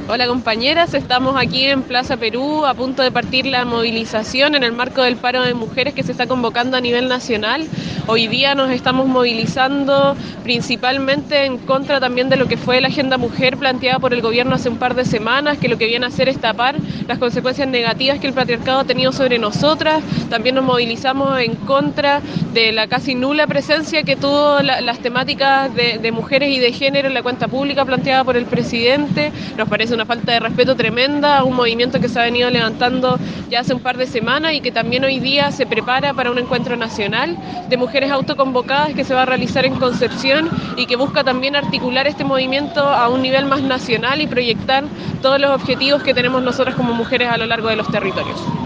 Hola compañeras, estamos aquí en Plaza Perú a punto de partir la movilización en el marco del paro de mujeres que se está convocando a nivel nacional. Hoy día nos estamos movilizando principalmente en contra también de lo que fue la agenda mujer planteada por el gobierno hace un par de semanas, que lo que viene a hacer es tapar las consecuencias negativas que el patriarcado ha tenido sobre nosotras. También nos movilizamos en contra de la casi nula presencia que tuvo las temáticas de mujeres y de género en la cuenta pública planteada por el presidente. Nos parece una falta de respeto tremenda a un movimiento que se ha venido levantando ya hace un par de semanas y que también hoy día se prepara para un encuentro nacional de mujeres autoconvocadas que se va a realizar en Concepción y que busca también articular este movimiento a un nivel más nacional y proyectar todos los objetivos que tenemos nosotras como mujeres a lo largo de los territorios.